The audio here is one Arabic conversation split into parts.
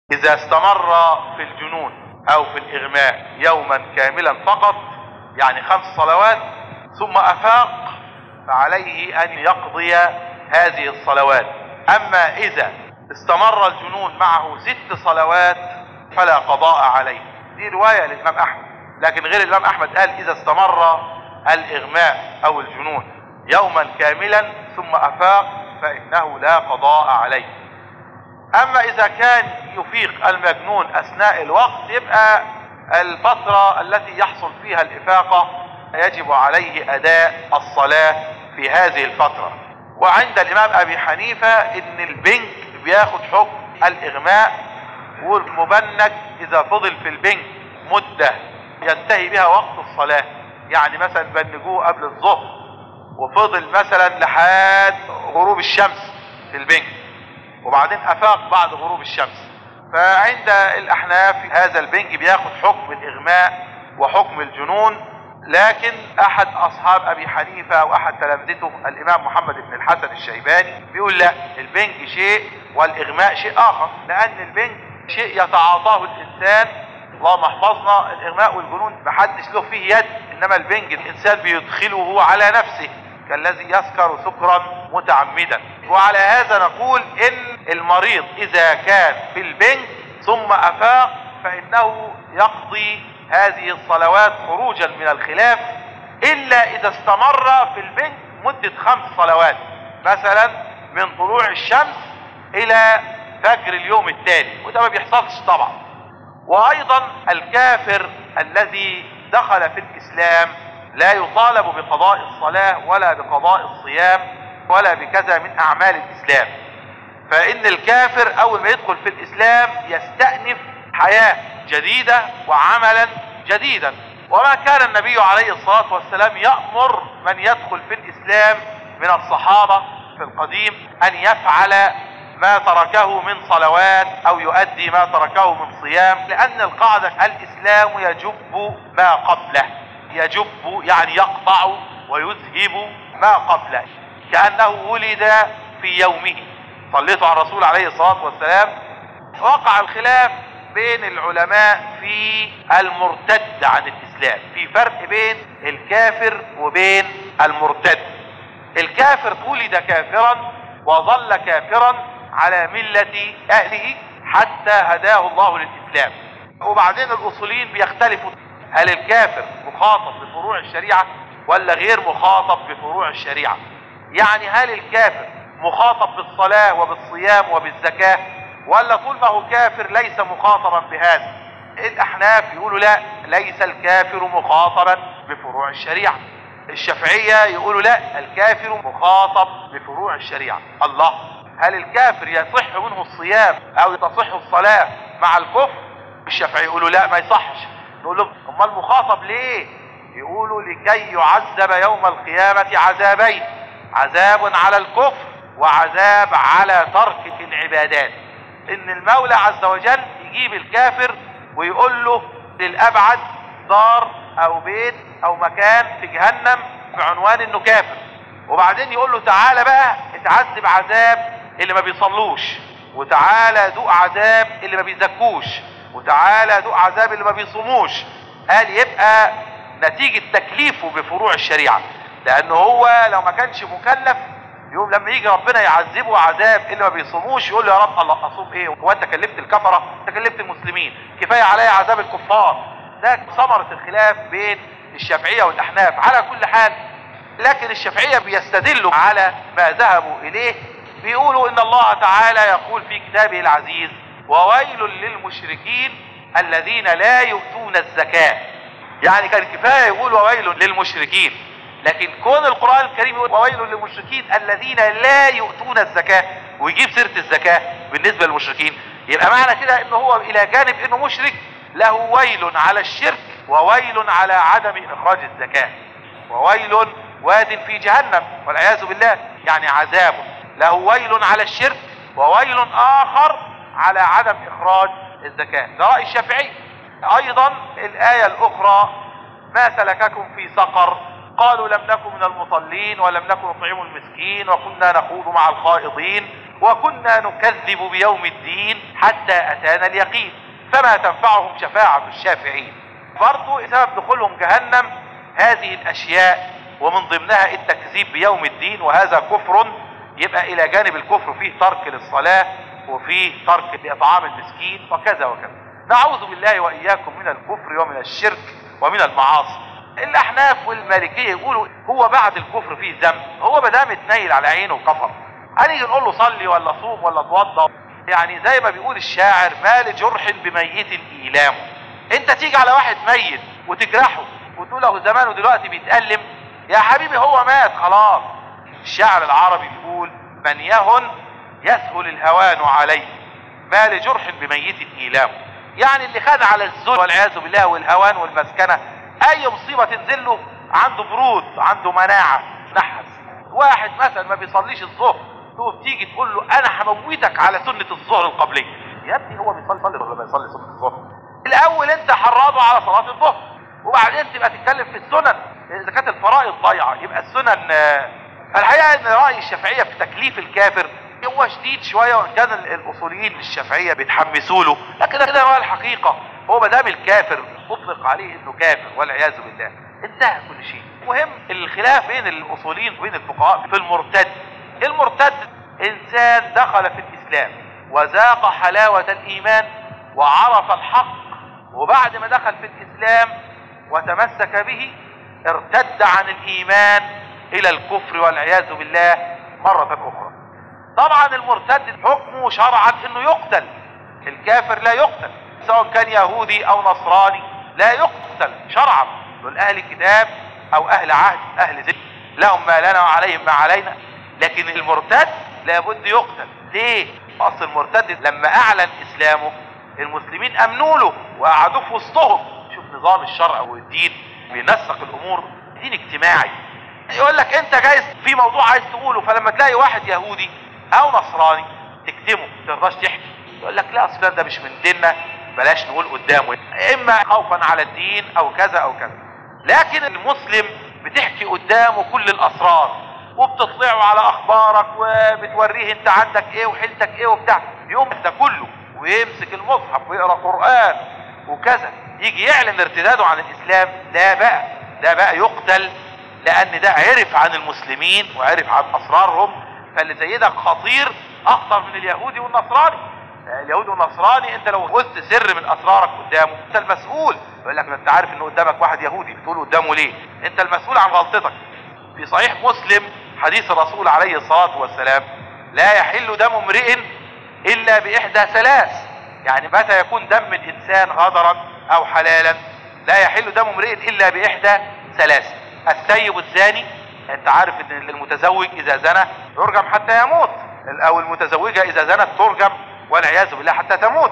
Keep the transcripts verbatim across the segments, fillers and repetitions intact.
إذا استمر في الجنون أو في الإغماء يوما كاملا فقط، يعني خمس صلوات، ثم أفاق، فعليه أن يقضي هذه الصلوات. أما إذا استمر الجنون معه ست صلوات فلا قضاء عليه. دي رواية للإمام أحمد، لكن غير الإمام أحمد قال إذا استمر الإغماء أو الجنون يوما كاملا ثم أفاق فإنه لا قضاء عليه. أما إذا كان يفيق المجنون أثناء الوقت، يبقى الفترة التي يحصل فيها الإفاقة يجب عليه أداء الصلاة في هذه الفترة. وعند الإمام أبي حنيفة إن البنج بياخد حكم الإغماء، والمبنج إذا فضل في البنج مدة ينتهي بها وقت الصلاة، يعني مثلا بنجوه قبل الظهر وفضل مثلا لحد غروب الشمس في البنج، وبعدين أفاق بعد غروب الشمس، فعند الأحناف هذا البنج بياخد حكم الإغماء وحكم الجنون. لكن أحد أصحاب أبي حنيفة أو أحد تلامذته الإمام محمد بن الحسن الشيباني بيقول لا، البنج شيء والإغماء شيء آخر، لأن البنج شيء يتعاطاه الإنسان، اللهم احفظنا، الإغماء والجنون محدش له فيه يد، إنما البنج الإنسان بيدخله على نفسه كالذي يسكر سكرا متعمدا. وعلى هذا نقول إن المريض إذا كان في البنج ثم أفاق فإنه يقضي هذه الصلوات خروجا من الخلاف، إلا إذا استمر في البنج مدة خمس صلوات، مثلا من طلوع الشمس إلى فجر اليوم التالي، وده ما بيحصلش طبعا. وأيضا الكافر الذي دخل في الإسلام لا يطالب بقضاء الصلاة ولا بقضاء الصيام ولا بكذا من أعمال الإسلام، فإن الكافر أول ما يدخل في الإسلام يستأنف حياة جديدة وعملا جديدا. وما كان النبي عليه الصلاة والسلام يأمر من يدخل في الإسلام من الصحابة في القديم أن يفعل ما تركه من صلوات أو يؤدي ما تركه من صيام، لأن القاعدة الإسلام يجب ما قبله، يجب يعني يقطع ويذهب ما قبله، كأنه ولد في يومه. صليتوا على الرسول عليه الصلاة والسلام. وقع الخلاف بين العلماء في المرتد عن الإسلام، في فرق بين الكافر وبين المرتد. الكافر ولد كافرا وظل كافرا على ملة أهله حتى هداه الله للإسلام. وبعدين الأصوليين بيختلفوا، هل الكافر مخاطب بفروع الشريعة ولا غير مخاطب بفروع الشريعة؟ يعني هل الكافر مخاطب بالصلاة وبالصيام وبالزكاة، ولا طول ما هو كافر ليس مخاطبا بهذا؟ الأحناف يقولوا لا، ليس الكافر مخاطبا بفروع الشريعة. الشافعية يقولوا لا، الكافر مخاطب بفروع الشريعة. الله، هل الكافر يصح منه الصيام أو تصح الصلاة مع الكفر؟ الشافعية يقولوا لا، ما يصحش. نقول لهم امال المخاطب ليه؟ يقولوا لكي يعذب يوم القيامة عذابين، عذاب على الكفر وعذاب على ترك العبادات. ان المولى عز وجل يجيب الكافر ويقول له للأبعد دار او بيت او مكان في جهنم بعنوان انه كافر، وبعدين يقول له تعالى بقى اتعذب عذاب اللي ما بيصلوش، وتعالى ذوق عذاب اللي ما بيزكوش، وتعالى ذوق عذاب اللي ما بيصوموش. قال يبقى نتيجة تكليفه بفروع الشريعة، لانه هو لو ما كانش مكلف يوم لما يجي ربنا يعذبه عذاب اللي ما بيصوموش يقول له يا رب الله اصوم ايه؟ هو انت كلفت الكفرة؟ انت كلفت المسلمين، كفاية عليا عذاب الكفار. ده ثمرة الخلاف بين الشافعية والاحناف. على كل حال، لكن الشافعية بيستدلوا على ما ذهبوا اليه، بيقولوا ان الله تعالى يقول في كتابه العزيز وويل للمشركين الذين لا يؤتون الزكاة. يعني كان كفاية يقول وويل للمشركين، لكن كون القرآن الكريم يقول وويل للمشركين الذين لا يؤتون الزكاة ويجيب سيرة الزكاة بالنسبة للمشركين، يبقى معنى كده انه هو الى جانب انه مشرك له ويل على الشرك وويل على عدم اخراج الزكاة، وويل واد في جهنم والعياذ بالله، يعني عذاب له ويل على الشرك وويل اخر على عدم اخراج الزكاة. ده رأي الشافعي. ايضا الآية الاخرى ما سلككم في سقر قالوا لم نكن من المصلين ولم نكن نطعم المسكين وكنا نخوض مع الخائضين وكنا نكذب بيوم الدين حتى أتانا اليقين فما تنفعهم شفاعة الشافعين. برضو سبب دخولهم جهنم هذه الأشياء، ومن ضمنها التكذيب بيوم الدين، وهذا كفر. يبقى إلى جانب الكفر فيه ترك للصلاة وفيه ترك لإطعام المسكين وكذا وكذا. نعوذ بالله وإياكم من الكفر ومن الشرك ومن المعاصي. الأحناف والمالكية يقولوا هو بعد الكفر فيه ذنب، هو ما دام اتنيل على عينه وكفر هنيجي نقول له صلي ولا صوم ولا اتوضى؟ يعني زي ما بيقول الشاعر ما لجرح بميت إيلام. انت تيجي على واحد ميت وتجرحه وتقول له زمانه دلوقتي بيتألم، يا حبيبي هو مات خلاص. الشاعر العربي بيقول من يهن يسهل الهوان عليه ما لجرح بميت إيلام. يعني اللي خد على الذل والعياذ بالله والهوان والمسكنة اي مصيبة تنزل له عنده برود، عنده مناعة، نحس. واحد مثلا ما بيصليش الظهر تقوم تيجي تقول له انا هموتك على سنة الظهر القبلية. يا ابني هو بيصلي صلي ولا بيصلي سنة الظهر؟ الاول انت حرضه على صلاة الظهر وبعدين تبقى تتكلم في السنن. اذا كانت الفرائض ضايعة يبقى السنن. الحقيقة ان رأي الشافعية في تكليف الكافر هو شديد شوية، وان كان الاصوليين للشافعية بيتحمسوا له، لكن كده هو الحقيقة. هو ما دام الكافر اطلق عليه انه كافر والعياذ بالله انتهى كل شيء. مهم الخلاف بين الاصوليين وبين الفقهاء في المرتد. المرتد انسان دخل في الاسلام وذاق حلاوة الايمان وعرف الحق، وبعد ما دخل في الاسلام وتمسك به ارتد عن الايمان الى الكفر والعياذ بالله مرة اخرى. طبعا المرتد حكمه شرعا انه يقتل. الكافر لا يقتل سواء كان يهودي او نصراني، لا يقتل شرعا. دول اهل كتاب او اهل عهد اهل ذمه لهم ما لنا وعليهم ما علينا. لكن المرتد لابد يقتل. ليه؟ اصل المرتد لما اعلن اسلامه المسلمين امنوا له وقعدوه في وسطهم. شوف نظام الشرع والدين بينسق الامور، دين اجتماعي. يقول لك انت جايز في موضوع عايز تقوله، فلما تلاقي واحد يهودي او نصراني تكتمه ما ترضاش تحكي. يقول لك لا اصلا ده مش من ديننا بلاش نقول قدامه، اما خوفا على الدين او كذا او كذا. لكن المسلم بتحكي قدامه كل الاسرار وبتطلعه على اخبارك وبتوريه انت عندك ايه وحيلتك ايه وبتاع، يوم ده كله ويمسك المصحف ويقرا قران وكذا، يجي يعلن ارتداده عن الاسلام. لا بقى ده بقى يقتل، لان ده عرف عن المسلمين وعرف عن اسرارهم. فاللي زي ده خطير اخطر من اليهودي والنصراني. اليهودي والنصراني انت لو قلت سر من اسرارك قدامه انت المسؤول. يقول لك انت عارف ان قدامك واحد يهودي بتقول قدامه ليه؟ انت المسؤول عن غلطتك. في صحيح مسلم حديث الرسول عليه الصلاة والسلام لا يحل دم امرئ الا باحدى ثلاث. يعني متى يكون دم الانسان غدرا او حلالا؟ لا يحل دم امرئ الا باحدى ثلاث. الثيب الزاني، انت عارف ان المتزوج اذا زنى يرجم حتى يموت، او المتزوجة اذا زنت ترجم والعياذ بالله حتى تموت.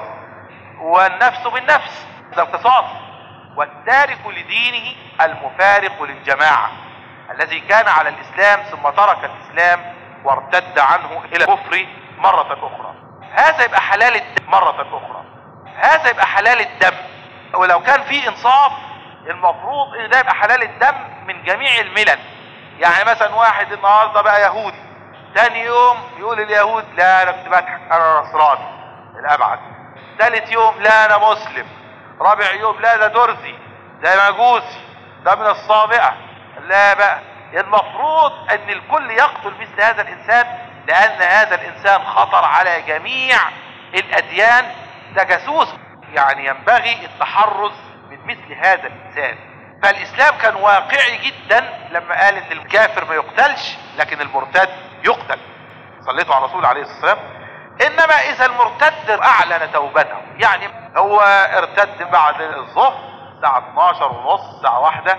والنفس بالنفس ده قصاص. والتارك لدينه المفارق للجماعة الذي كان على الاسلام ثم ترك الاسلام وارتد عنه الى الكفر مرة اخرى، هذا يبقى حلال الدم مرة اخرى. هذا يبقى حلال الدم. ولو كان في انصاف المفروض ان ده يبقى حلال الدم من جميع الملل. يعني مثلا واحد النهارده بقى يهودي، ثاني يوم يقول اليهود لا انا كنت بضحك انا نصراني الابعد، ثالث يوم لا انا مسلم، رابع يوم لا ده درزي ده مجوسي ده من الصابئة. لا بقى المفروض ان الكل يقتل مثل هذا الانسان، لان هذا الانسان خطر على جميع الاديان، ده جاسوس. يعني ينبغي التحرز من مثل هذا الانسان. فالاسلام كان واقعي جدا لما قال ان الكافر ما يقتلش لكن المرتد يقتل. صليتوا على الرسول عليه الصلاة والسلام. انما اذا المرتد اعلن توبته، يعني هو ارتد بعد الظهر الساعة اتناشر ونص الساعة واحدة،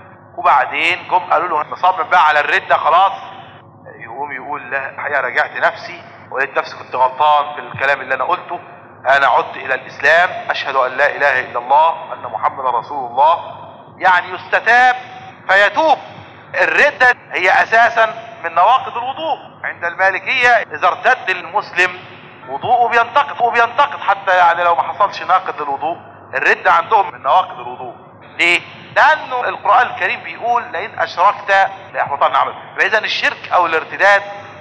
وبعدين جم قالوا له نصمم بقى على الردة خلاص، يقوم يقول لا الحقيقة راجعت نفسي ولقيت نفسي كنت غلطان في الكلام اللي انا قلته، انا عدت الى الاسلام، اشهد ان لا اله الا الله ان محمد رسول الله. يعني يستتاب فيتوب. الردة هي اساسا من نواقض الوضوء عند المالكية. اذا ارتد المسلم وضوءه بينتقض وبينتقض حتى يعني لو ما حصلش ناقض للوضوء. الردة عندهم من نواقض الوضوء. ليه؟ لانه القرآن الكريم بيقول لئن اشركت ليحبطن عملك. فاذا الشرك او الارتداد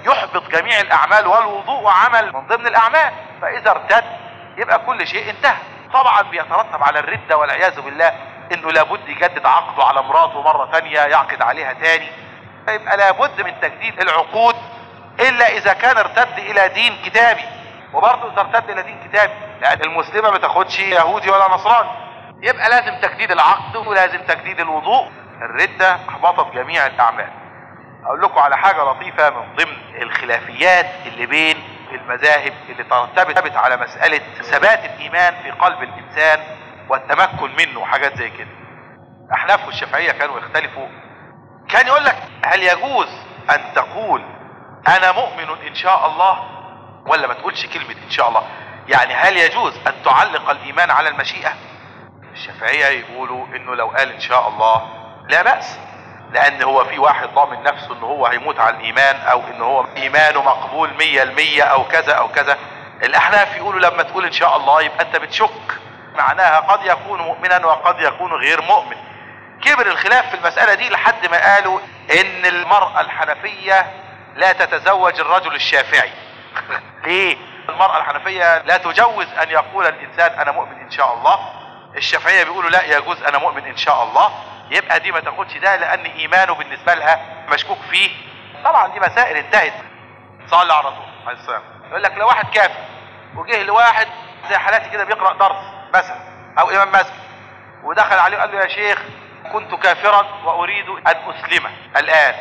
يحبط جميع الاعمال، والوضوء عمل من ضمن الاعمال، فاذا ارتد يبقى كل شيء انتهى. طبعا بيترتب على الردة والعياذ بالله انه لابد يجدد عقده على مراته مرة تانية، يعقد عليها تاني، فيبقى لابد من تجديد العقود الا اذا كان ارتد الى دين كتابي. وبرضه اذا ارتد الى دين كتابي، لان المسلمة ما تاخدش يهودي ولا نصراني، يبقى لازم تجديد العقد ولازم تجديد الوضوء. الردة احبطت جميع الاعمال. اقول لكم على حاجة لطيفة من ضمن الخلافيات اللي بين المذاهب اللي ترتبط على مسألة ثبات الايمان في قلب الانسان والتمكن منه وحاجات زي كده. الاحناف والشافعية كانوا يختلفوا. كان يقول لك هل يجوز ان تقول انا مؤمن ان شاء الله، ولا ما تقولش كلمة ان شاء الله؟ يعني هل يجوز ان تعلق الايمان على المشيئة؟ الشافعية يقولوا انه لو قال ان شاء الله لا بأس، لان هو في واحد ضامن نفسه ان هو هيموت على الايمان، او ان هو ايمانه مقبول مية المية او كذا او كذا. الاحناف يقولوا لما تقول ان شاء الله يبقى انت بتشك، معناها قد يكون مؤمنا وقد يكون غير مؤمن. كبر الخلاف في المسألة دي لحد ما قالوا ان المرأة الحنفية لا تتزوج الرجل الشافعي. ليه؟ المرأة الحنفية لا تجوز ان يقول الانسان انا مؤمن ان شاء الله، الشافعية بيقولوا لا يجوز انا مؤمن ان شاء الله. يبقى دي ما تاخدش ده لان ايمانه بالنسبة لها مشكوك فيه. طبعا دي مسائل انتهت. صلى على الرسول عليه السلام. يقول لك لو واحد كافر وجه لواحد زي حالاتي كده بيقرأ درس مثلا او امام مسجد، ودخل عليه وقال له يا شيخ كنت كافرا واريد ان اسلم الان،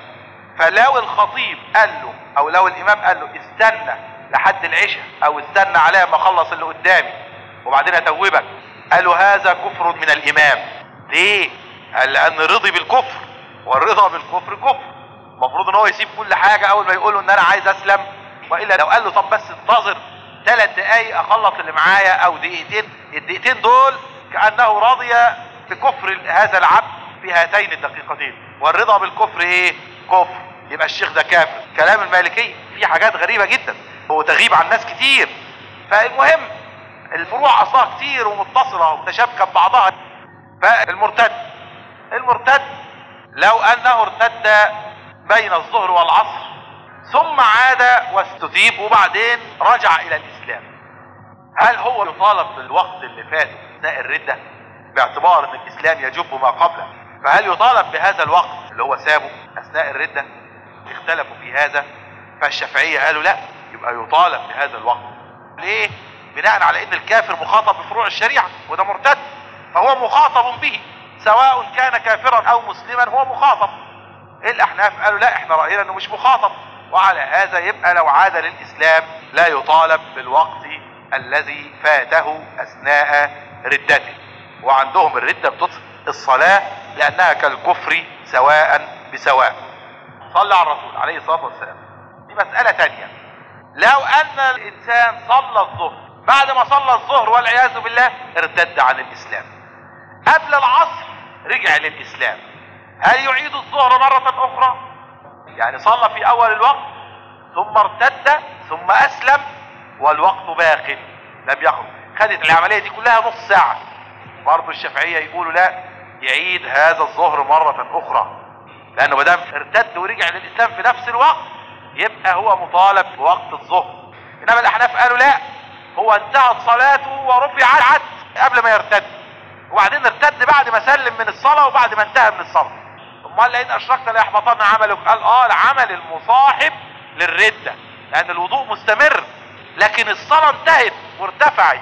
فلو الخطيب قال له او لو الامام قال له استنى لحد العشاء او استنى على ما اخلص اللي قدامي وبعدين اتوبك، قالوا هذا كفر من الامام. ليه؟ قال لان رضي بالكفر، والرضا بالكفر كفر. المفروض ان هو يسيب كل حاجة اول ما يقول له ان انا عايز اسلم، والا لو قال له طب بس انتظر ثلاث دقايق اخلص اللي معايا او دقيقتين، الدقيقتين دول كأنه رضي بكفر هذا العبد في هاتين الدقيقتين. والرضا بالكفر ايه؟ كفر. يبقى الشيخ ده كافر. كلام المالكية في حاجات غريبة جدا وتغيب عن ناس كتير. فالمهم الفروع اصلها كتير ومتصلة ومتشابكة ببعضها. فالمرتد المرتد لو انه ارتد بين الظهر والعصر ثم عاد واستتيب وبعدين رجع الى الاسلام، هل هو يطالب بالوقت اللي فات اثناء الردة باعتبار ان الاسلام يجب ما قبله؟ فهل يطالب بهذا الوقت اللي هو سابه اثناء الردة؟ اختلفوا في هذا. فالشافعية قالوا لا، يبقى يطالب بهذا الوقت. ليه؟ بناء على ان الكافر مخاطب بفروع الشريعة وده مرتد، فهو مخاطب به سواء كان كافرا او مسلما، هو مخاطب. الاحناف قالوا لا، احنا رأينا انه مش مخاطب، وعلى هذا يبقى لو عاد للاسلام لا يطالب بالوقت الذي فاته اثناء ردته. وعندهم الردة بتطفئ الصلاة لانها كالكفر سواء بسواء. صلى على الرسول عليه الصلاة والسلام. دي مسألة تانية. لو ان الانسان صلى الظهر، بعد ما صلى الظهر والعياذ بالله ارتد عن الاسلام، قبل العصر رجع للاسلام، هل يعيد الظهر مرة اخرى؟ يعني صلى في اول الوقت ثم ارتد ثم اسلم والوقت باق لم يخرج، خدت العملية دي كلها نص ساعة. برضو الشافعية يقولوا لا، يعيد هذا الظهر مرة اخرى، لانه مدام ارتد ورجع للاسلام في نفس الوقت يبقى هو مطالب بوقت الظهر. انما الاحناف قالوا لا، هو انتهت صلاته ورفعت قبل ما يرتد، وبعدين ارتد بعد ما سلم من الصلاة وبعد ما انتهى من الصلاة. امال لئن اشركت ليحبطن عملك؟ قال اه، العمل المصاحب للردة، لان الوضوء مستمر لكن الصلاة انتهت وارتفعت.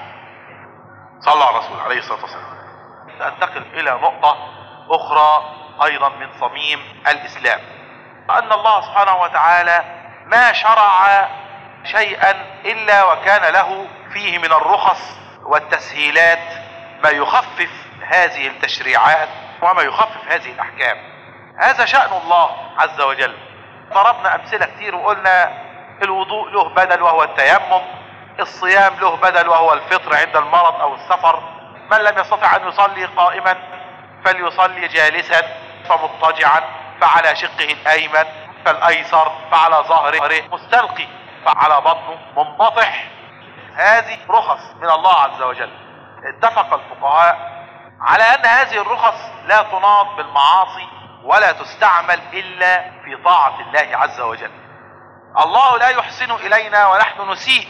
صلى على الرسول عليه الصلاة والسلام. ننتقل الى نقطة اخرى ايضا من صميم الاسلام، ان الله سبحانه وتعالى ما شرع شيئا الا وكان له فيه من الرخص والتسهيلات ما يخفف هذه التشريعات وما يخفف هذه الاحكام. هذا شأن الله عز وجل. ضربنا امثلة كتير وقلنا الوضوء له بدل وهو التيمم، الصيام له بدل وهو الفطر عند المرض او السفر، من لم يستطع ان يصلي قائما فليصلي جالسا، فمضطجعا فعلى شقه الايمن، فالايسر فعلى ظهره، مستلقي فعلى بطنه، منبطح. هذه رخص من الله عز وجل. اتفق الفقهاء على ان هذه الرخص لا تناط بالمعاصي ولا تستعمل الا في طاعة الله عز وجل. الله لا يحسن الينا ونحن نسيء،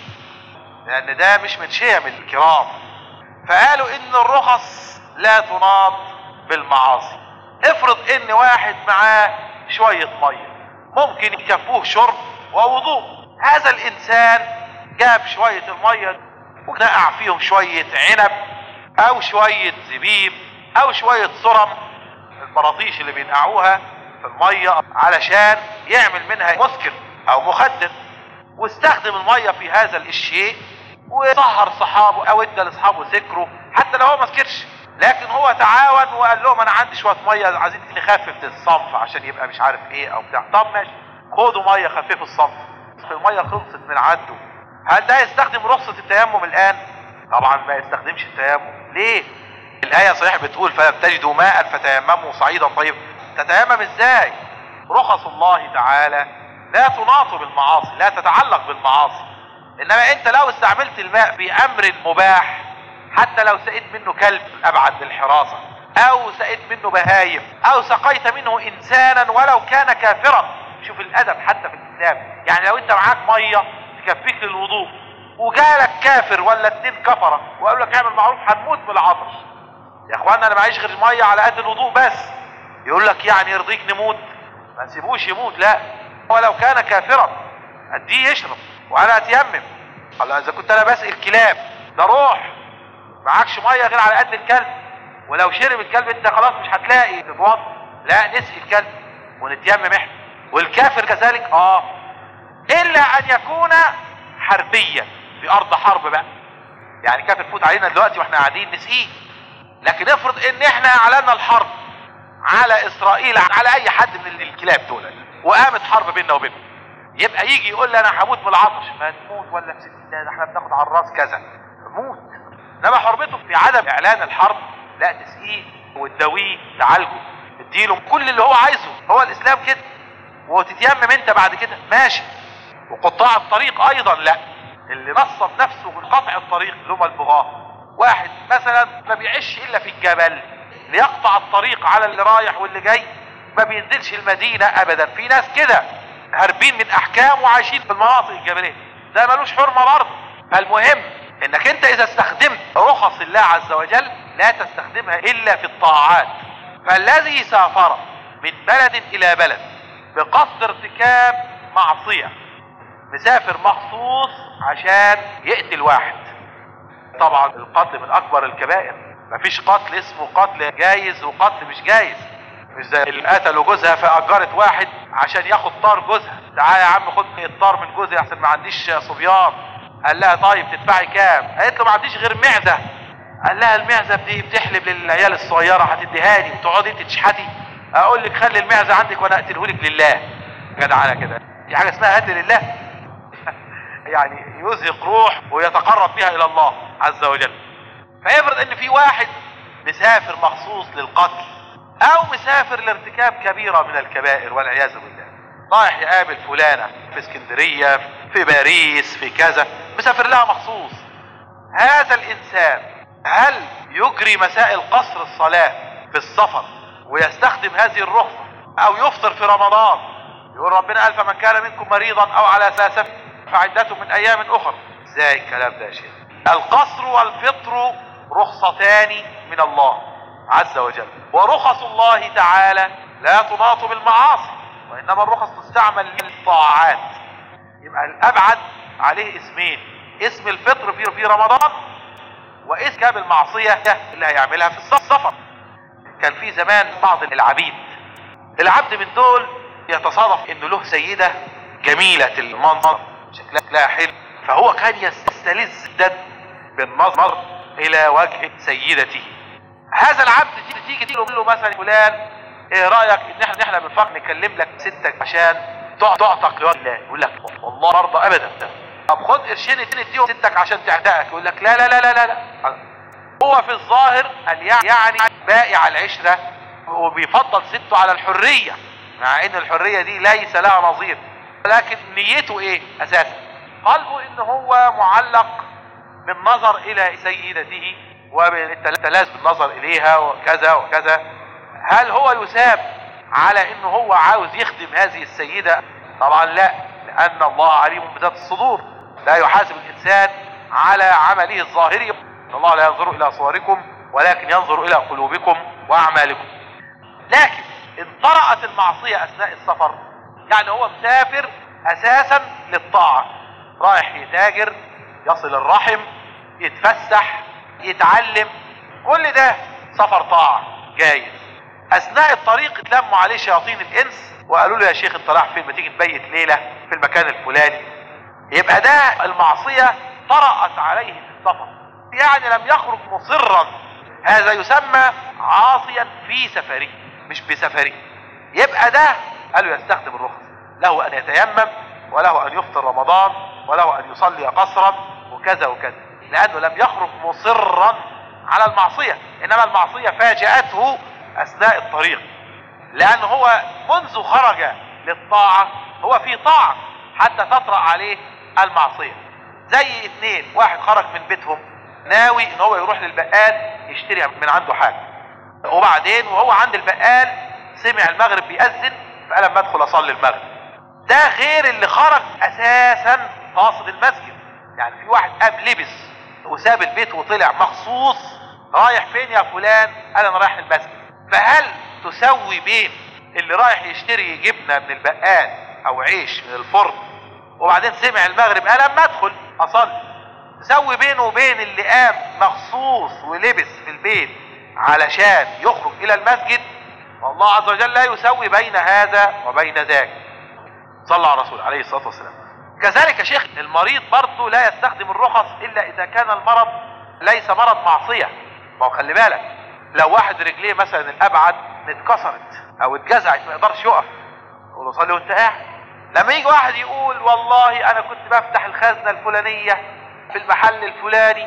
لان ده مش من شيم الكرام. فقالوا ان الرخص لا تناط بالمعاصي. افرض ان واحد معاه شوية مية ممكن يكفوه شرب ووضوء، هذا الانسان جاب شوية المية ونقع فيهم شوية عنب او شوية زبيب او شوية صرم، البراطيش اللي بينقعوها في المية علشان يعمل منها مسكر او مخدر، واستخدم المية في هذا الشيء وسهر صحابه او ادى لاصحابه سكره حتى لو هو ما سكرش، لكن هو تعاون وقال لهم انا عندي شويه ميه عايزين نخفف الصنف عشان يبقى مش عارف ايه او بتاع. طب ماشي، خدوا ميه خففوا الصنف، الميه خلصت من عنده، هل ده يستخدم رخصه التيمم الان؟ طبعا ما يستخدمش التيمم. ليه؟ الايه صحيح بتقول فلم تجدوا ماء فتيمموا صعيدا طيبا. تتيمم ازاي؟ رخص الله تعالى لا تناط بالمعاصي، لا تتعلق بالمعاصي. انما انت لو استعملت الماء في امر مباح، حتى لو سقيت منه كلب ابعد للحراسة، او سقيت منه بهايم، او سقيت منه انسانا ولو كان كافرا. شوف الادب حتى في الاسلام، يعني لو انت معاك مية تكفيك للوضوء وجالك كافر ولا اتنين كفرة وقالوا لك اعمل معروف هنموت من العطش، يا اخوانا انا معيش غير مية على قد الوضوء بس، يقول لك يعني يرضيك نموت؟ ما نسيبوش يموت، لا، ولو كان كافرا اديه يشرب وانا اتيمم. قال اذا كنت انا بسقي الكلاب، ده روح معكش ميه غير على قد الكلب، ولو شرب الكلب انت خلاص مش هتلاقي تتوضا، لا نسقي الكلب ونتيمم احنا. والكافر كذلك اه، الا ان يكون حربيا في ارض حرب بقى، يعني كافر فوت علينا دلوقتي واحنا قاعدين نسقيه، لكن افرض ان احنا اعلنا الحرب على اسرائيل على اي حد من الكلاب دول وقامت حرب بيننا وبينهم، يبقى يجي يقول لي انا هموت من العطش، ما تموت ولا في ستين ده احنا بناخد على الراس كذا، موت. انما حرمته في عدم اعلان الحرب، لا تسقيه وتداويه تعالجه تديله كل اللي هو عايزه، هو الاسلام كده. وتتيمم انت بعد كده ماشي. وقطاع الطريق ايضا لا، اللي نصب نفسه بقطع الطريق اللي هم البغاة، واحد مثلا ما بيعيش الا في الجبل ليقطع الطريق على اللي رايح واللي جاي، ما بينزلش المدينة ابدا. في ناس كده هاربين من احكام وعايشين في المناطق الجبلية، ده ملوش حرمة برضه. فالمهم انك انت اذا استخدمت رخص الله عز وجل لا تستخدمها الا في الطاعات. فالذي سافر من بلد الى بلد بقصد ارتكاب معصية، مسافر مخصوص عشان يقتل واحد، طبعا القتل من اكبر الكبائر، مفيش قتل اسمه قتل جايز وقتل مش جايز. مش زي اللي قتلوا جوزها فاجرت واحد عشان ياخد طار جوزها، تعالى يا عم خد الطار من جوزي احسن ما عنديش صبيان. قال لها طيب تدفعي كام؟ قالت له ما عنديش غير معزه. قال لها المعزه دي بتحلب للعيال الصغيره هتديها لي وتقعدي انت تشحتي؟ اقول لك خلي المعزه عندك وانا اقتله لك لله. جدعانه كده، دي حاجه اسمها قتل لله يعني يزهق روح ويتقرب بها الى الله عز وجل. فيفرض ان في واحد مسافر مخصوص للقتل او مسافر لارتكاب كبيره من الكبائر والعياذ بالله، رايح يقابل فلانه في اسكندريه في باريس في كذا، مسافر لها مخصوص. هذا الانسان هل يجري مسائل قصر الصلاه في السفر ويستخدم هذه الرخصه، او يفطر في رمضان يقول ربنا قال فمن كان منكم مريضا او على سفر فعدته من ايام اخر؟ ازاي الكلام ده يا شيخ؟ القصر والفطر رخصتان من الله عز وجل، ورخص الله تعالى لا تناط بالمعاصي، وانما الرخص تستعمل للطاعات. يبقى الابعد عليه اسمين، اسم الفطر في في رمضان، واسم كاب المعصيه اللي هيعملها في السفر. كان في زمان بعض العبيد، العبد من دول يتصادف انه له سيده جميله المنظر شكلها حلو، فهو كان يستلذ جدا بالنظر الى وجه سيدته. هذا العبد تيجي تقول له مثلا فلان ايه رايك ان احنا احنا بنفكر نكلم لك ستك عشان تعتق لوجه الله؟ يقول لك والله برضه ابدا. طب خد قرشين اديهم ستك عشان تعتقك، يقول لك لا لا لا لا لا. هو في الظاهر يعني بائع العشره وبيفضل سته على الحريه، مع ان الحريه دي ليس لها نظير، لكن نيته ايه اساسا؟ قلبه ان هو معلق بالنظر الى سيدته وبالتلذذ بالنظر اليها وكذا وكذا. هل هو يثاب على انه هو عاوز يخدم هذه السيدة طبعا لا، لان الله عليم بذات الصدور، لا يحاسب الانسان على عمله الظاهري. ان الله لا ينظر الى صوركم ولكن ينظر الى قلوبكم واعمالكم. لكن ان طرأت المعصية اثناء السفر، يعني هو مسافر اساسا للطاعة، رايح يتاجر، يصل الرحم، يتفسح، يتعلم، كل ده سفر طاعة جايز. اثناء الطريق اتلموا عليه شياطين الانس وقالوا له يا شيخ انت رايح فين؟ ما تيجي نبيت ليلة في المكان الفلاني. يبقى ده المعصية طرأت عليه في السفر، يعني لم يخرج مصرا، هذا يسمى عاصيا في سفره مش بسفره. يبقى ده قالوا يستخدم الرخص، له ان يتيمم وله ان يفطر رمضان وله ان يصلي قصرا وكذا وكذا، لانه لم يخرج مصرا على المعصية، انما المعصية فاجأته اثناء الطريق، لان هو منذ خرج للطاعة هو في طاعة حتى تطرأ عليه المعصية. زي اثنين، واحد خرج من بيتهم ناوي ان هو يروح للبقال يشتري من عنده حاجة، وبعدين وهو عند البقال سمع المغرب بيأذن فقال لما ادخل اصلي المغرب. ده غير اللي خرج اساسا قاصد المسجد. يعني في واحد قام لبس وساب البيت وطلع مخصوص، رايح فين يا فلان؟ قال انا رايح المسجد. فهل تسوي بين اللي رايح يشتري جبنة من البقال او عيش من الفرن وبعدين سمع المغرب قال اما ادخل اصلي، تسوي بينه وبين اللي قام مخصوص ولبس في البيت علشان يخرج الى المسجد؟ والله عز وجل لا يسوي بين هذا وبين ذاك. صلى على الرسول عليه الصلاة والسلام. كذلك يا شيخ المريض برضه لا يستخدم الرخص الا اذا كان المرض ليس مرض معصية. ما هو خلي بالك، لو واحد رجليه مثلا الابعد اتكسرت او اتجزعت ما يقدرش يقف، يقول له صلي وانت قاعد. لما يجي واحد يقول والله انا كنت بفتح الخزنة الفلانية في المحل الفلاني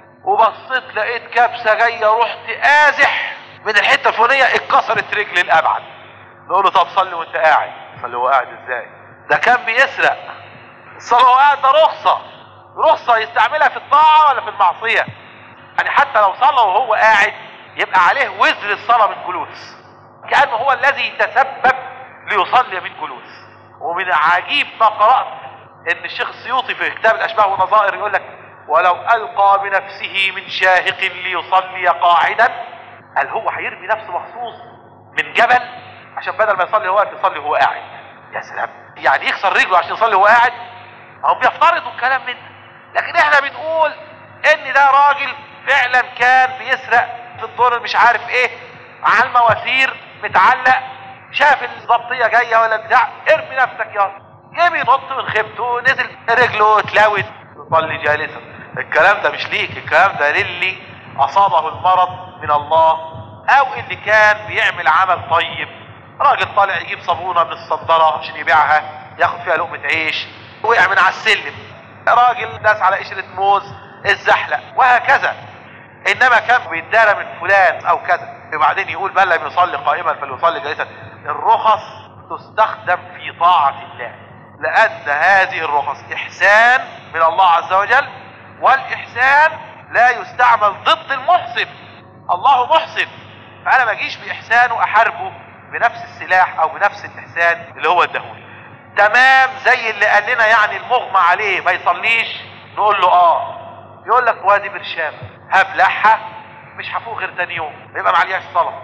وبصيت لقيت كبسة جاية رحت ازح من الحتة الفلانية اتكسرت رجلي الابعد، نقول له طب صلي وانت قاعد. صلي وهو قاعد ازاي؟ ده كان بيسرق. الصلاة وهو قاعد ده رخصة، رخصة يستعملها في الطاعة ولا في المعصية؟ يعني حتى لو صلى وهو قاعد يبقى عليه وزر الصلاة من جلوس، كأنه هو الذي تسبب ليصلي من جلوس. ومن عجيب ما قرأت ان الشيخ السيوطي في كتاب الاشباه والنظائر يقول لك ولو القى بنفسه من شاهق ليصلي قاعدا، قال هو هيرمي نفسه مخصوص من جبل عشان بدل ما يصلي هو يصلي هو قاعد. يا سلام، يعني يكسر رجله عشان يصلي هو قاعد؟ هم بيفترضوا الكلام منه، لكن احنا بنقول ان ده راجل فعلا كان بيسرق في الدور مش عارف ايه على المواسير متعلق، شاف الضبطية جاية ولا بتاع، ارمي نفسك يا جيب ينط من خيبته، نزل رجله اتلاوت يصلي جالسا. الكلام ده مش ليك، الكلام ده للي اصابه المرض من الله، او اللي كان بيعمل عمل طيب. راجل طالع يجيب صابونة من الصدرة عشان يبيعها ياخد فيها لقمة عيش، وقع من على السلم، راجل داس على قشرة موز الزحلق وهكذا. انما كان بيتدارى من فلان او كذا وبعدين يقول بل لم يصلي قائما فليصلي جالسا. الرخص تستخدم في طاعة الله، لان هذه الرخص احسان من الله عز وجل، والاحسان لا يستعمل ضد المحسن. الله محسن، فانا ما اجيش باحسان واحاربه بنفس السلاح او بنفس الاحسان اللي هو اداهولي. تمام زي اللي قال لنا يعني المغمى عليه ما يصليش، نقول له اه، يقول لك وادي برشامه هبلعها مش هفوق غير تاني يوم، يبقى ما عليهاش صلاه.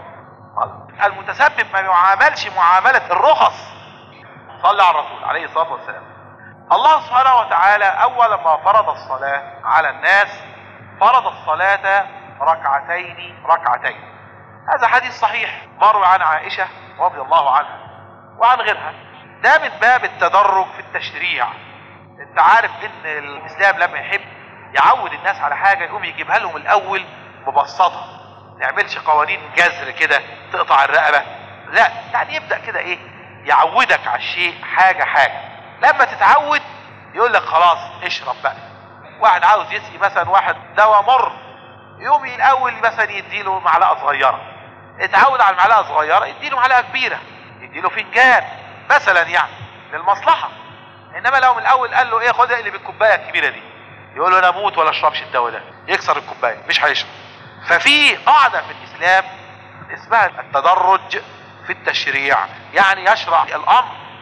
المتسبب ما يعاملش معامله الرخص. صلى على الرسول عليه الصلاه والسلام. الله سبحانه وتعالى اول ما فرض الصلاه على الناس فرض الصلاه ركعتين ركعتين. هذا حديث صحيح مروي عن عائشه رضي الله عنها وعن غيرها. ده من باب التدرج في التشريع. انت عارف ان الاسلام لما يحب يعود الناس على حاجة يقوم يجيبها لهم الاول مبسطة، ما يعملش قوانين جذر كده تقطع الرقبة، لا، يعني يبدأ كده ايه، يعودك على الشيء حاجة حاجة. لما تتعود يقول لك خلاص اشرب بقى. واحد عاوز يسقي مثلا واحد دواء مر، يقوم الاول مثلا يديله معلقة صغيرة، اتعود على المعلقة صغيرة يديله معلقة كبيرة، يديله فنجان مثلا يعني للمصلحة. انما لو من الاول قال له ايه خد اقلب الكوبايه الكبيره دي، يقول له انا اموت ولا اشربش الدواء ده، يكسر الكوبايه مش هيشرب. ففي قاعده في الاسلام اسمها التدرج في التشريع، يعني يشرع الامر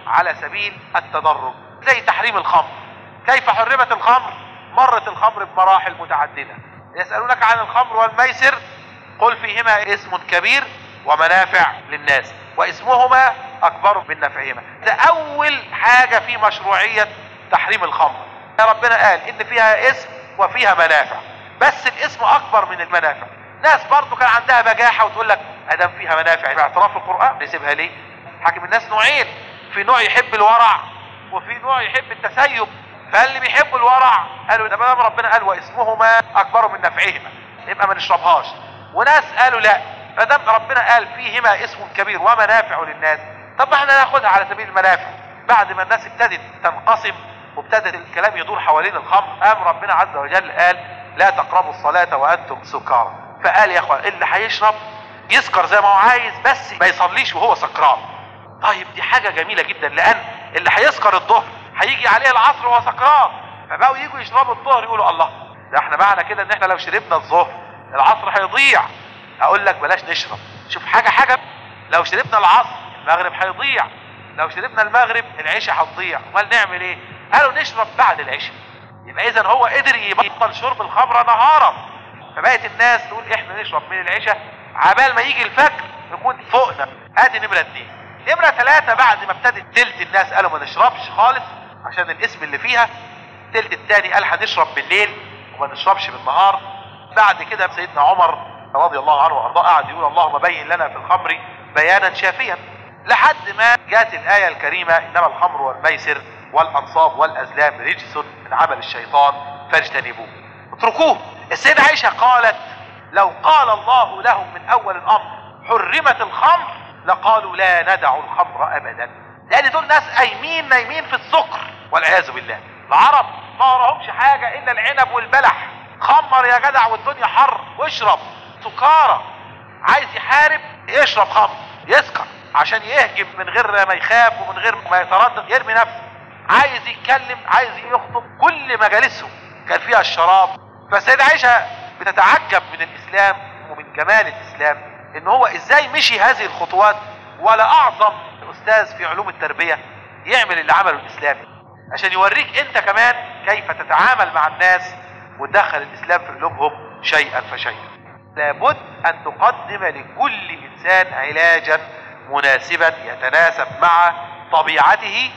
على سبيل التدرج، زي تحريم الخمر. كيف حرمت الخمر؟ مرت الخمر بمراحل متعددة. يسألونك عن الخمر والميسر قل فيهما اسم كبير ومنافع للناس واسمهما اكبر من نفعهما. ده اول حاجة في مشروعية تحريم الخمر. ربنا قال ان فيها اسم وفيها منافع، بس الاسم اكبر من المنافع. ناس برضو كان عندها بجاحة وتقول لك ادام فيها منافع في اعتراف القرآن نسيبها ليه؟ حاكم الناس نوعين، في نوع يحب الورع وفي نوع يحب التسيب. فاللي بيحب الورع قالوا ده ما ربنا قال واسمهما اكبر من نفعهما يبقى ما نشربهاش. وناس قالوا لا، فدام ربنا قال فيهما اسم كبير ومنافع للناس، طب ما احنا ناخدها على سبيل المنافع. بعد ما الناس ابتدت تنقسم وابتدت الكلام يدور حوالين الخمر، قام ربنا عز وجل قال لا تقربوا الصلاة وانتم سكارى. فقال يا اخوان اللي هيشرب يسكر زي ما هو عايز بس ما يصليش وهو سكران. طيب دي حاجة جميلة جدا، لان اللي هيسكر الظهر هيجي عليه العصر وهو سكران، فبقوا يجوا يشربوا الظهر يقولوا الله ده احنا معنى كده ان احنا لو شربنا الظهر العصر هيضيع. اقول لك بلاش نشرب، شوف حاجة حاجة، لو شربنا العصر المغرب هيضيع، لو شربنا المغرب العشاء هتضيع، امال نعمل ايه؟ قالوا نشرب بعد العشاء. يبقى اذا هو قدر يبطل شرب الخمر نهارا، فبقت الناس تقول احنا نشرب من العشاء عبال ما يجي الفجر نكون فوقنا. ادي نمرة اتنين. نمرة ثلاثة، بعد ما ابتدت تلت الناس قالوا ما نشربش خالص عشان الاسم اللي فيها، تلت التاني قال هنشرب بالليل وما نشربش بالنهار. بعد كده سيدنا عمر رضي الله عنه وارضاه قعد يقول اللهم بين لنا في الخمر بيانا شافيا، لحد ما جاءت الآية الكريمة انما الخمر والميسر والانصاب والازلام رجس من عمل الشيطان فاجتنبوه اتركوه. السيدة عائشة قالت لو قال الله لهم من اول الامر حرمت الخمر لقالوا لا ندع الخمر ابدا، لان دول ناس قايمين نايمين في السكر والعياذ بالله. العرب ما وراهمش حاجة الا العنب والبلح، خمر يا جدع والدنيا حر واشرب. سكارى عايز يحارب يشرب خمر يسكر عشان يهجم من غير ما يخاف ومن غير ما يتردد يرمي نفسه. عايز يتكلم عايز يخطب، كل مجالسه كان فيها الشراب. فالسيدة عائشة بتتعجب من الاسلام ومن جمال الاسلام ان هو ازاي مشي هذه الخطوات، ولا اعظم استاذ في علوم التربية يعمل اللي عمله الاسلام عشان يوريك انت كمان كيف تتعامل مع الناس وتدخل الاسلام في قلوبهم شيئا فشيئا. لابد ان تقدم لكل انسان علاجا مناسبا يتناسب مع طبيعته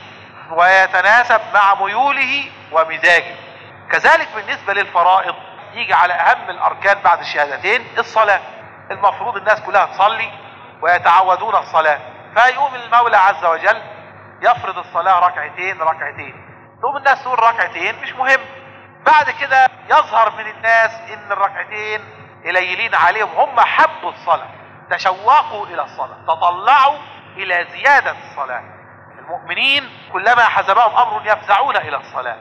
ويتناسب مع ميوله ومزاجه. كذلك بالنسبة للفرائض يجي على اهم الاركان بعد الشهادتين الصلاة. المفروض الناس كلها تصلي ويتعودون الصلاة، فيقوم المولى عز وجل يفرض الصلاة ركعتين ركعتين، تقوم الناس تقول ركعتين مش مهم. بعد كده يظهر من الناس ان الركعتين قليلين عليهم، هم حبوا الصلاة، تشوقوا الى الصلاة، تطلعوا الى زيادة الصلاة. المؤمنين كلما حزبهم امر يفزعون الى الصلاة،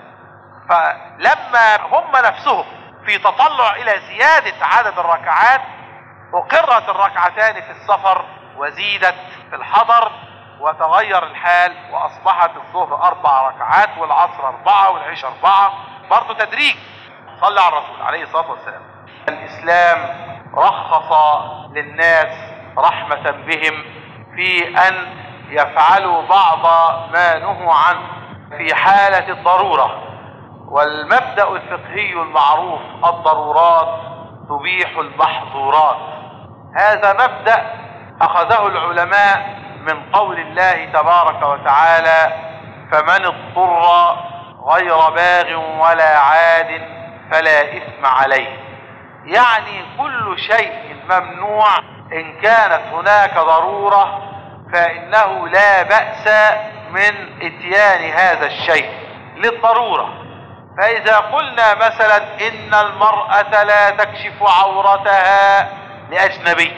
فلما هم نفسهم في تطلع الى زيادة عدد الركعات اقرت الركعتان في السفر وزيدت في الحضر، وتغير الحال واصبحت الظهر اربع ركعات والعصر اربعة والعشاء اربعة، برضو تدريج. صلى على الرسول عليه الصلاة والسلام. الاسلام رخص للناس رحمة بهم في ان يفعلوا بعض ما نهوا عنه في حالة الضرورة. والمبدأ الفقهي المعروف الضرورات تبيح المحظورات، هذا مبدأ اخذه العلماء من قول الله تبارك وتعالى فمن اضطر غير باغ ولا عاد فلا اثم عليه. يعني كل شيء ممنوع ان كانت هناك ضرورة فانه لا بأس من اتيان هذا الشيء للضرورة. فاذا قلنا مثلا ان المرأة لا تكشف عورتها لاجنبي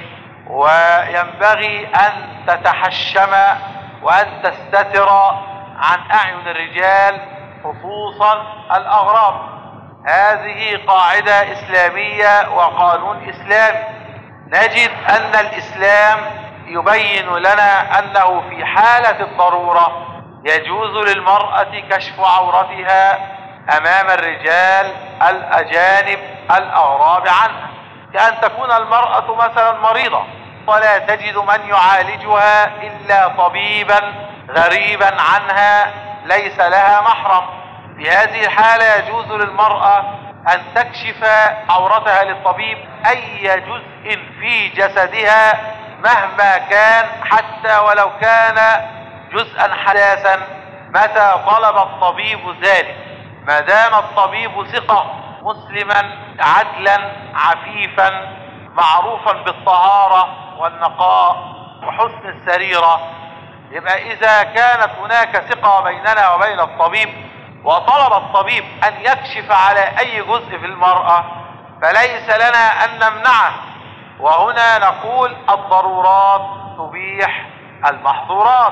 وينبغي ان تتحشم وان تستتر عن اعين الرجال خصوصا الاغراب، هذه قاعدة اسلامية وقانون اسلامي. نجد ان الاسلام يبين لنا انه في حالة الضرورة يجوز للمرأة كشف عورتها امام الرجال الاجانب الاغراب عنها، كأن تكون المرأة مثلا مريضة ولا تجد من يعالجها إلا طبيبا غريبا عنها ليس لها محرم. في هذه الحالة يجوز للمرأة أن تكشف عورتها للطبيب أي جزء في جسدها مهما كان، حتى ولو كان جزءا حساسا، متى طلب الطبيب ذلك، ما دام الطبيب ثقة مسلما عدلا عفيفا معروفا بالطهارة والنقاء وحسن السريرة. يبقى إذا كانت هناك ثقة بيننا وبين الطبيب وطلب الطبيب أن يكشف على أي جزء في المرأة فليس لنا أن نمنعه. وهنا نقول الضرورات تبيح المحظورات.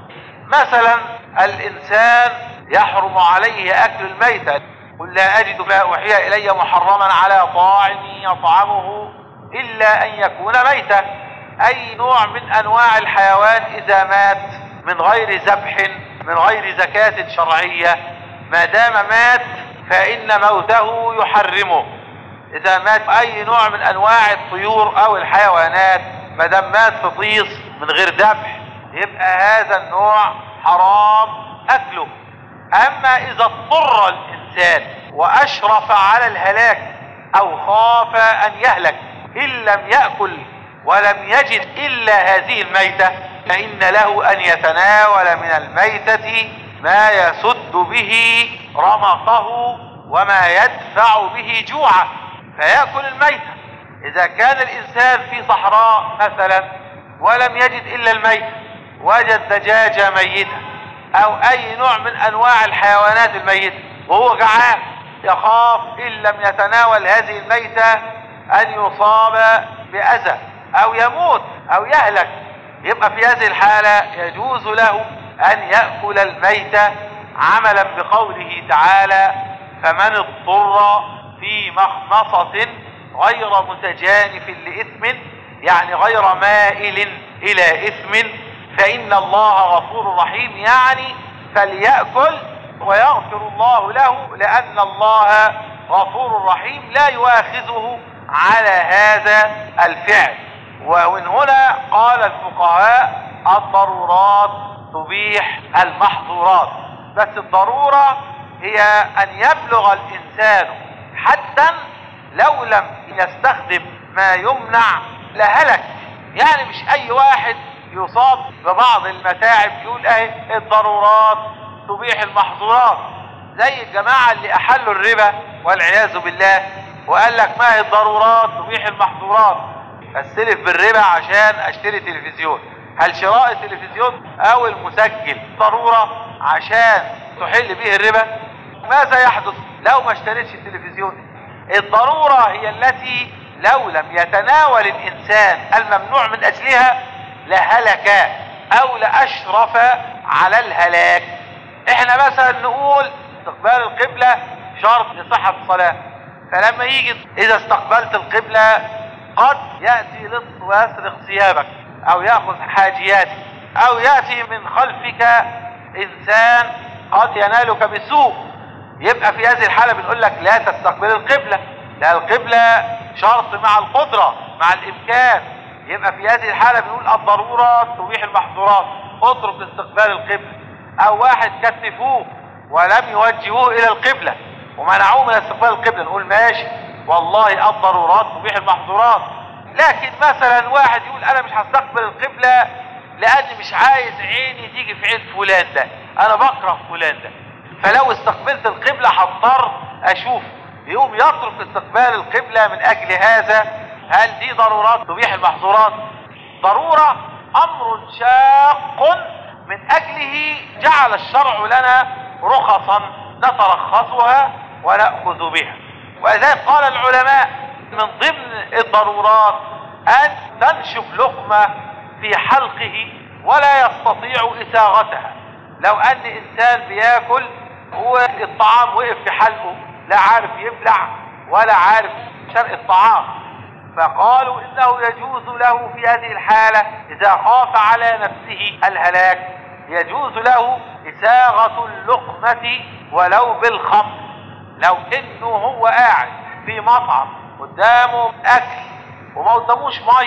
مثلا الإنسان يحرم عليه أكل الميتة، قل لا أجد ما أوحي إلي محرما على طاعم يطعمه إلا أن يكون ميتة. أي نوع من أنواع الحيوان إذا مات من غير ذبح من غير زكاة شرعية، ما دام مات فإن موته يحرمه. إذا مات أي نوع من أنواع الطيور أو الحيوانات ما دام مات في طيس من غير ذبح يبقى هذا النوع حرام أكله. أما إذا اضطر الإنسان وأشرف على الهلاك أو خاف أن يهلك إن لم يأكل ولم يجد إلا هذه الميتة فإن له أن يتناول من الميتة ما يسد به رمقه وما يدفع به جوعه فيأكل الميتة. إذا كان الإنسان في صحراء مثلا ولم يجد إلا الميتة، وجد دجاجة ميتة أو أي نوع من أنواع الحيوانات الميتة وهو جعان، يخاف إن لم يتناول هذه الميتة أن يصاب بأذى أو يموت أو يهلك، يبقى في هذه الحالة يجوز له أن يأكل الميتة عملا بقوله تعالى: فمن اضطر في مخمصة غير متجانف لإثم، يعني غير مائل إلى إثم، فإن الله غفور رحيم، يعني فليأكل ويغفر الله له لأن الله غفور رحيم لا يؤاخذه على هذا الفعل. ومن هنا قال الفقهاء الضرورات تبيح المحظورات، بس الضرورة هي أن يبلغ الإنسان حتى لو لم يستخدم ما يمنع لهلك. يعني مش أي واحد يصاب ببعض المتاعب يقول اهي الضرورات تبيح المحظورات، زي الجماعة اللي أحلوا الربا والعياذ بالله وقال لك ما هي الضرورات تبيح المحظورات، استلف بالربا عشان اشتري تلفزيون. هل شراء التلفزيون او المسجل ضرورة عشان تحل به الربا؟ ماذا يحدث لو ما اشتريتش التلفزيون؟ الضرورة هي التي لو لم يتناول الانسان الممنوع من اجلها لهلك او لاشرف على الهلاك. احنا مثلا نقول استقبال القبلة شرط لصحة الصلاة، فلما يجي اذا استقبلت القبلة قد يأتي لص ويسرق ثيابك او يأخذ حاجياتك او يأتي من خلفك انسان قد ينالك بسوء، يبقى في هذه الحالة بنقول لك لا تستقبل القبلة، لا القبلة شرط مع القدرة مع الامكان. يبقى في هذه الحالة بنقول الضرورة تبيح المحظورات، اترك استقبال القبلة. او واحد كتفوه ولم يوجهوه الى القبلة ومنعوه من استقبال القبلة نقول ماشي والله الضرورات تبيح المحظورات. لكن مثلا واحد يقول انا مش هستقبل القبلة لاني مش عايز عيني تيجي في عين فلان ده، انا بكره فلان ده، فلو استقبلت القبلة هضطر اشوف، يقوم يترك استقبال القبلة من اجل هذا. هل دي ضرورات تبيح المحظورات؟ ضرورة امر شاق من اجله جعل الشرع لنا رخصا نترخصها ونأخذ بها. ولذلك قال العلماء من ضمن الضرورات ان تنشف لقمة في حلقه ولا يستطيع اساغتها. لو ان انسان بياكل والطعام وقف في حلقه لا عارف يبلع ولا عارف شرق الطعام، فقالوا انه يجوز له في هذه الحالة اذا خاف على نفسه الهلاك يجوز له اساغة اللقمة ولو بالخمر. لو انه هو قاعد في مطعم قدامه اكل وما قداموش مية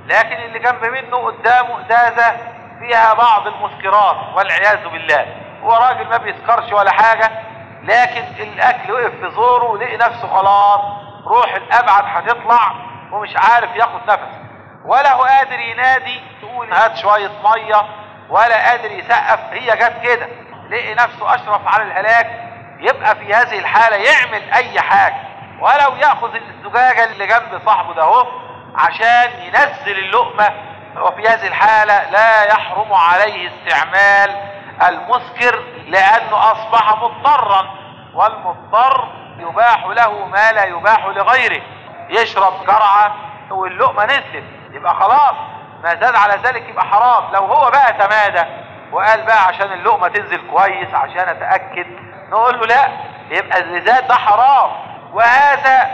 لكن اللي جنب منه قدامه ازازة فيها بعض المسكرات والعياذ بالله. هو راجل ما بيسكرش ولا حاجة، لكن الاكل وقف في زوره ولقي نفسه خلاص روح الابعد هتطلع ومش عارف ياخد نفسه، ولا هو قادر ينادي يقول هات شوية مية، ولا قادر يسقف. هي جت كده، لقي نفسه اشرف على الهلاك. يبقى في هذه الحالة يعمل اي حاجة، ولو يأخذ الزجاجة اللي جنب صاحبه ده اهو عشان ينزل اللقمة. وفي هذه الحالة لا يحرم عليه استعمال المسكر، لانه اصبح مضطرا، والمضطر يباح له ما لا يباح لغيره. يشرب جرعة واللقمة نزلت يبقى خلاص، ما زاد على ذلك يبقى حرام. لو هو بقى تمادى وقال بقى عشان اللقمة تنزل كويس عشان اتأكد، نقول له لا، يبقى اللي زاد ده حرام. وهذا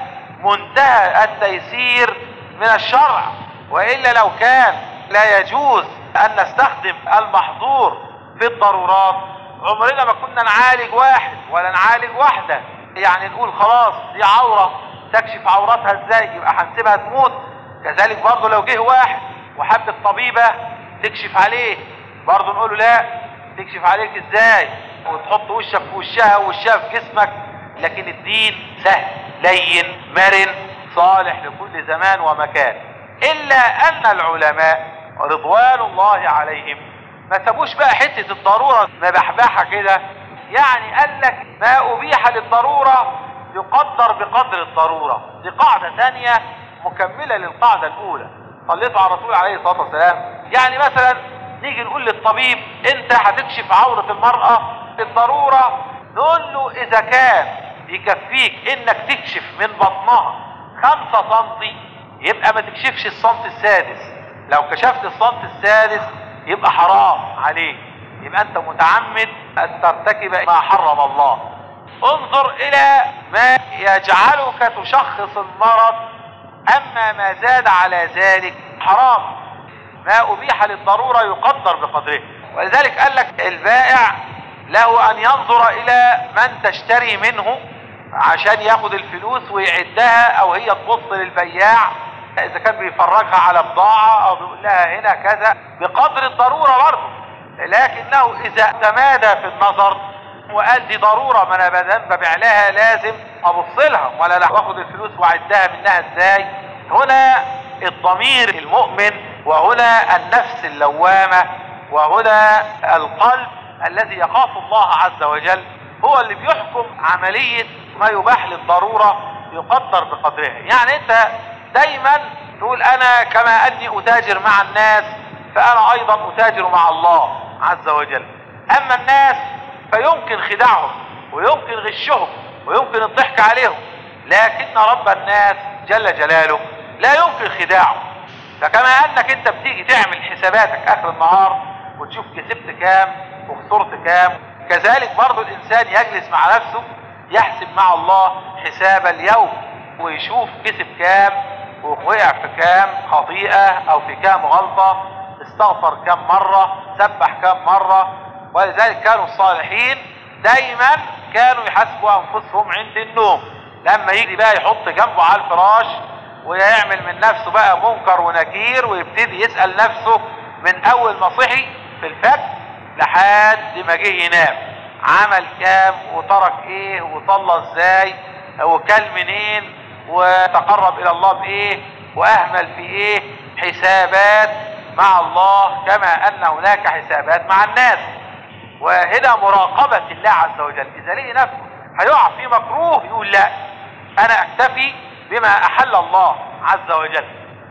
منتهى التيسير من الشرع، وإلا لو كان لا يجوز أن نستخدم المحظور في الضرورات عمرنا ما كنا نعالج واحد ولا نعالج واحدة. يعني نقول خلاص دي عورة تكشف عورتها ازاي، يبقى هنسيبها تموت. كذلك برضه لو جه واحد وحب الطبيبة تكشف عليه، برضه نقول له لا، تكشف عليك ازاي وتحط وشك في وشها ووشها في جسمك. لكن الدين سهل لين مرن صالح لكل زمان ومكان. الا ان العلماء رضوان الله عليهم ما سابوش بقى حتة الضرورة مبحبحة كده. يعني قال لك ما ابيح للضرورة يقدر بقدر الضرورة. دي قاعدة ثانية مكملة للقاعدة الاولى. صليتوا على الرسول عليه الصلاة والسلام. يعني مثلا نيجي نقول للطبيب انت هتكشف عورة المرأة بالضرورة، نقول له اذا كان يكفيك انك تكشف من بطنها خمسة سنتي يبقى ما تكشفش السنت السادس. لو كشفت السنت السادس يبقى حرام عليك، يبقى انت متعمد ان ترتكب ما حرم الله. انظر الى ما يجعلك تشخص المرض، اما ما زاد على ذلك حرام. ما ابيح للضرورة يقدر بقدره. ولذلك قال لك البائع له ان ينظر الى من تشتري منه عشان ياخد الفلوس ويعدها، او هي تبص للبياع اذا كان بيفرجها على بضاعة او بيقول لها هنا كذا بقدر الضرورة برضه. لكنه اذا تمادى في النظر وقال دي ضرورة، ما انا بدل ببيع لها لازم ابص لها ولا لا اخد الفلوس واعدها منها ازاي. هنا الضمير المؤمن، وهنا النفس اللوامة، وهنا القلب الذي يخاف الله عز وجل هو اللي بيحكم عملية ما يباح للضرورة يقدر بقدرها. يعني انت دايما تقول انا كما اني اتاجر مع الناس فانا ايضا اتاجر مع الله عز وجل. اما الناس فيمكن خداعهم ويمكن غشهم ويمكن الضحك عليهم، لكن رب الناس جل جلاله لا يمكن خداعه. فكما انك انت بتيجي تعمل حساباتك اخر النهار وتشوف كسبت كام وخسرت كام، كذلك برضو الانسان يجلس مع نفسه يحسب مع الله حساب اليوم ويشوف كسب كام ووقع في كام خطيئة او في كام غلطة، استغفر كام مرة، سبح كام مرة. ولذلك كانوا الصالحين دايما كانوا يحاسبوا انفسهم عند النوم. لما يجي بقى يحط جنبه على الفراش ويعمل من نفسه بقى منكر ونكير ويبتدي يسأل نفسه من اول ما صحي في الفجر لحد ما جه ينام عمل كام وترك ايه وصلى ازاي وكل منين وتقرب الى الله بايه واهمل في ايه. حسابات مع الله كما ان هناك حسابات مع الناس. وهنا مراقبة الله عز وجل. اذا لقي نفسه هيقع في مكروه يقول لا، انا اكتفي بما احل الله عز وجل.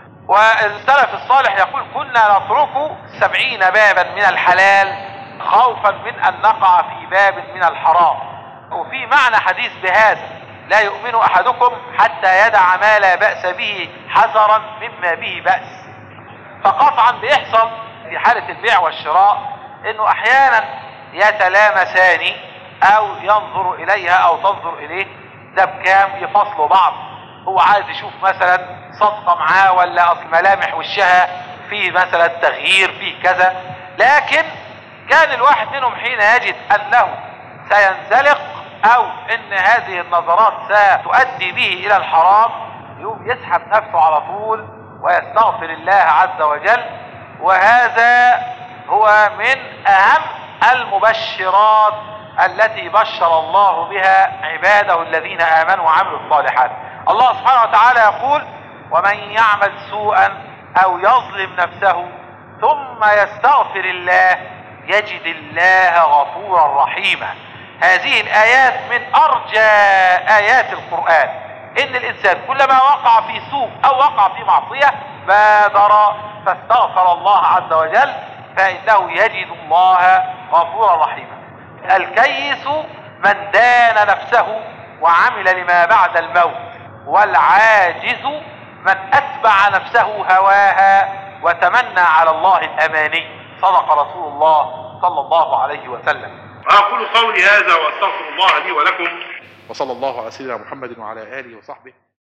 والسلف الصالح يقول كنا نترك سبعين بابا من الحلال خوفا من ان نقع في باب من الحرام. وفي معنى حديث بهذا لا يؤمن احدكم حتى يدع ما لا بأس به حذرا مما به بأس. فقطعا بيحصل في حالة البيع والشراء انه احيانا يتلامسان او ينظر اليها او تنظر اليه، ده بكام يفصلوا بعض. هو عايز يشوف مثلا صدقة معاه ولا اصل ملامح وشها في مثلا تغيير في كذا، لكن كان الواحد منهم حين يجد انه سينزلق او ان هذه النظرات ستؤدي به الى الحرام يقوم يسحب نفسه على طول ويستغفر الله عز وجل. وهذا هو من أهم المبشرات التي بشر الله بها عباده الذين آمنوا وعملوا الصالحات. الله سبحانه وتعالى يقول: ومن يعمل سوءا أو يظلم نفسه ثم يستغفر الله يجد الله غفورا رحيما. هذه الآيات من أرجى آيات القرآن، إن الإنسان كلما وقع في سوء أو وقع في معصية بادر فاستغفر الله عز وجل فإنه يجد الله غفورا رحيما. الكيس من دان نفسه وعمل لما بعد الموت، والعاجز من أتبع نفسه هواها وتمنى على الله الأماني. صدق رسول الله صلى الله عليه وسلم. أقول قولي هذا وأستغفر الله لي ولكم، وصلى الله على سيدنا محمد وعلى آله وصحبه.